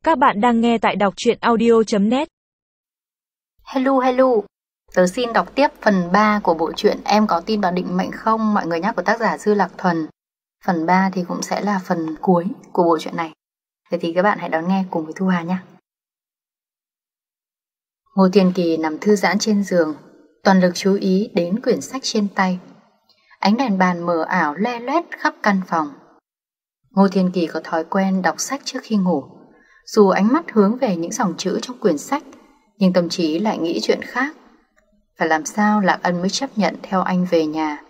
Các bạn đang nghe tại đọc truyện audio.net. Hello, tớ xin đọc tiếp phần 3 của bộ truyện Em có tin vào định mệnh không, mọi người nhé, của tác giả Dư Lạc Thuần. Phần 3 thì cũng sẽ là phần cuối của bộ truyện này. Vậy thì các bạn hãy đón nghe cùng với Thu Hà nhé. Ngô Thiên Kỳ nằm thư giãn trên giường, toàn lực chú ý đến quyển sách trên tay. Ánh đèn bàn mờ ảo le loét khắp căn phòng. Ngô Thiên Kỳ có thói quen đọc sách trước khi ngủ. Dù ánh mắt hướng về những dòng chữ trong quyển sách, nhưng tâm trí lại nghĩ chuyện khác. Phải làm sao Lạc Ân mới chấp nhận theo anh về nhà?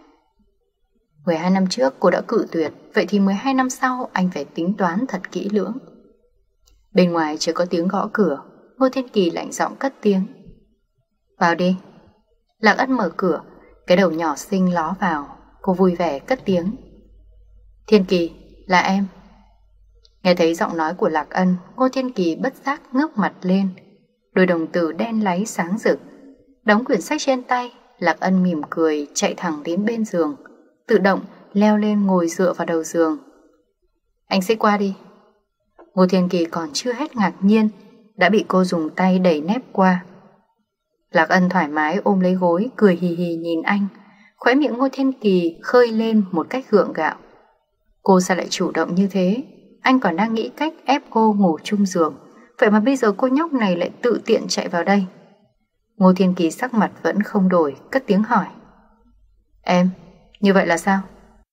12 năm trước cô đã cự tuyệt, vậy thì 12 năm sau anh phải tính toán thật kỹ lưỡng. Bên ngoài chỉ có tiếng gõ cửa. Ngô Thiên Kỳ lạnh giọng cất tiếng. Vào đi. Lạc Ân mở cửa, cái đầu nhỏ xinh ló vào. Cô vui vẻ cất tiếng. Thiên Kỳ, là em. Nghe thấy giọng nói của Lạc Ân, Ngô Thiên Kỳ bất giác ngước mặt lên. Đôi đồng tử đen láy sáng rực. Đóng quyển sách trên tay, Lạc Ân mỉm cười chạy thẳng đến bên giường, tự động leo lên ngồi dựa vào đầu giường. Anh xích qua đi. Ngô Thiên Kỳ còn chưa hết ngạc nhiên, đã bị cô dùng tay đẩy nép qua. Lạc Ân thoải mái ôm lấy gối, cười hì hì nhìn anh. Khóe miệng Ngô Thiên Kỳ khơi lên một cách gượng gạo. Cô sao lại chủ động như thế? Anh còn đang nghĩ cách ép cô ngủ chung giường, vậy mà bây giờ cô nhóc này lại tự tiện chạy vào đây. Ngô Thiên Kỳ sắc mặt vẫn không đổi, cất tiếng hỏi. Em, như vậy là sao?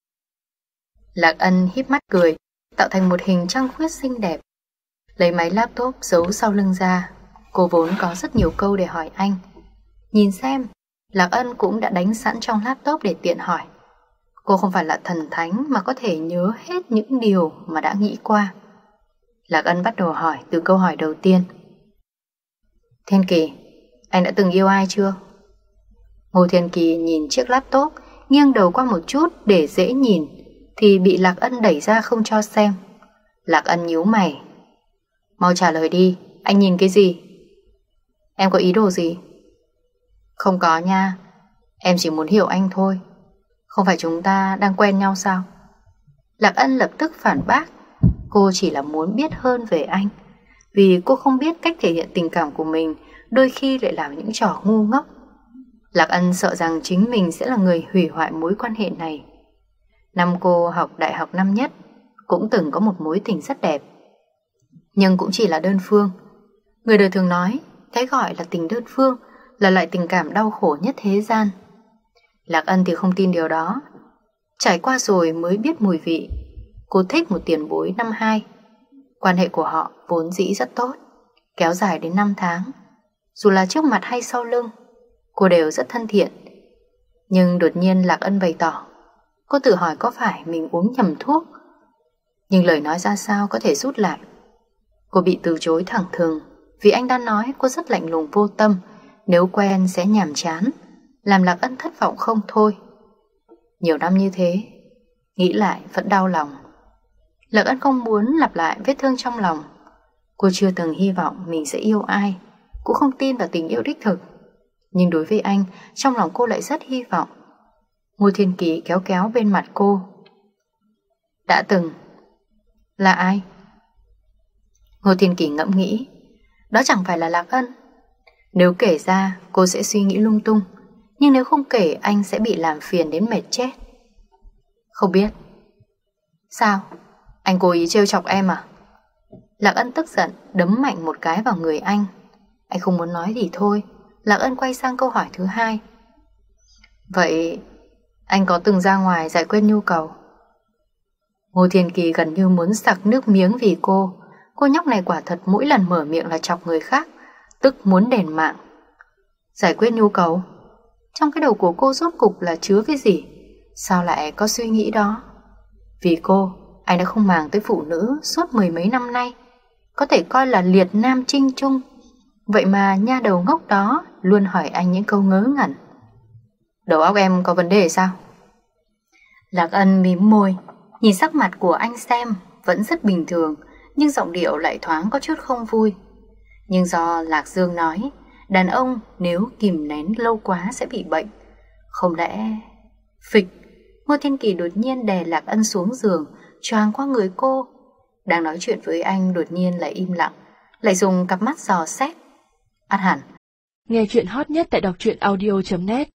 Lạc Ân híp mắt cười, tạo thành một hình trăng khuyết xinh đẹp. Lấy máy laptop giấu sau lưng ra. Cô vốn có rất nhiều câu để hỏi anh. Nhìn xem, Lạc Ân cũng đã đánh sẵn trong laptop để tiện hỏi. Cô không phải là thần thánh mà có thể nhớ hết những điều mà đã nghĩ qua. Lạc Ân bắt đầu hỏi từ câu hỏi đầu tiên. Thiên Kỳ, anh đã từng yêu ai chưa? Ngô Thiên Kỳ nhìn chiếc laptop, nghiêng đầu qua một chút để dễ nhìn, thì bị Lạc Ân đẩy ra không cho xem. Lạc Ân nhíu mày. Mau trả lời đi, anh nhìn cái gì? Em có ý đồ gì? Không có nha, em chỉ muốn hiểu anh thôi. Không phải chúng ta đang quen nhau sao? Lạc Ân lập tức phản bác. Cô chỉ là muốn biết hơn về anh, vì cô không biết cách thể hiện tình cảm của mình, đôi khi lại làm những trò ngu ngốc. Lạc Ân sợ rằng chính mình sẽ là người hủy hoại mối quan hệ này. Năm cô học đại học năm nhất, cũng từng có một mối tình rất đẹp, nhưng cũng chỉ là đơn phương. Người đời thường nói, cái gọi là tình đơn phương là loại tình cảm đau khổ nhất thế gian. Lạc Ân thì không tin điều đó. Trải qua rồi mới biết mùi vị. Cô thích một tiền bối năm 2. Quan hệ của họ vốn dĩ rất tốt, kéo dài đến 5 tháng. Dù là trước mặt hay sau lưng, cô đều rất thân thiện. Nhưng đột nhiên Lạc Ân bày tỏ. Cô tự hỏi có phải mình uống nhầm thuốc, nhưng lời nói ra sao có thể rút lại. Cô bị từ chối thẳng thừng, vì anh đã nói cô rất lạnh lùng vô tâm, nếu quen sẽ nhàm chán, làm Lạc Ân thất vọng không thôi. Nhiều năm như thế, nghĩ lại vẫn đau lòng. Lạc Ân không muốn lặp lại vết thương trong lòng. Cô chưa từng hy vọng mình sẽ yêu ai, cũng không tin vào tình yêu đích thực. Nhưng đối với anh, trong lòng cô lại rất hy vọng. Ngô Thiên Kỳ kéo kéo bên mặt cô. Đã từng. Là ai? Ngô Thiên Kỳ ngẫm nghĩ. Đó chẳng phải là Lạc Ân. Nếu kể ra cô sẽ suy nghĩ lung tung, nhưng nếu không kể anh sẽ bị làm phiền đến mệt chết. Không biết. Sao? Anh cố ý trêu chọc em à? Lạc Ân tức giận đấm mạnh một cái vào người anh. Anh không muốn nói thì thôi. Lạc Ân quay sang câu hỏi thứ hai. Vậy anh có từng ra ngoài giải quyết nhu cầu? Ngô Thiên Kỳ gần như muốn sặc nước miếng vì cô. Cô nhóc này quả thật mỗi lần mở miệng là chọc người khác, tức muốn đền mạng. Giải quyết nhu cầu? Trong cái đầu của cô rốt cục là chứa cái gì? Sao lại có suy nghĩ đó? Vì cô, anh đã không màng tới phụ nữ suốt 10 mấy năm nay, có thể coi là liệt nam trinh trung. Vậy mà nha đầu ngốc đó luôn hỏi anh những câu ngớ ngẩn. Đầu óc em có vấn đề sao? Lạc Ân mím môi, nhìn sắc mặt của anh xem vẫn rất bình thường, nhưng giọng điệu lại thoáng có chút không vui. Nhưng do Lạc Dương nói, đàn ông nếu kìm nén lâu quá sẽ bị bệnh. Không lẽ... Phịch! Ngô Thiên Kỳ đột nhiên đè Lạc Ân xuống giường, choàng qua người cô. Đang nói chuyện với anh đột nhiên lại im lặng, lại dùng cặp mắt dò xét. Ắt hẳn. Nghe chuyện hot nhất tại đọc truyện audio.net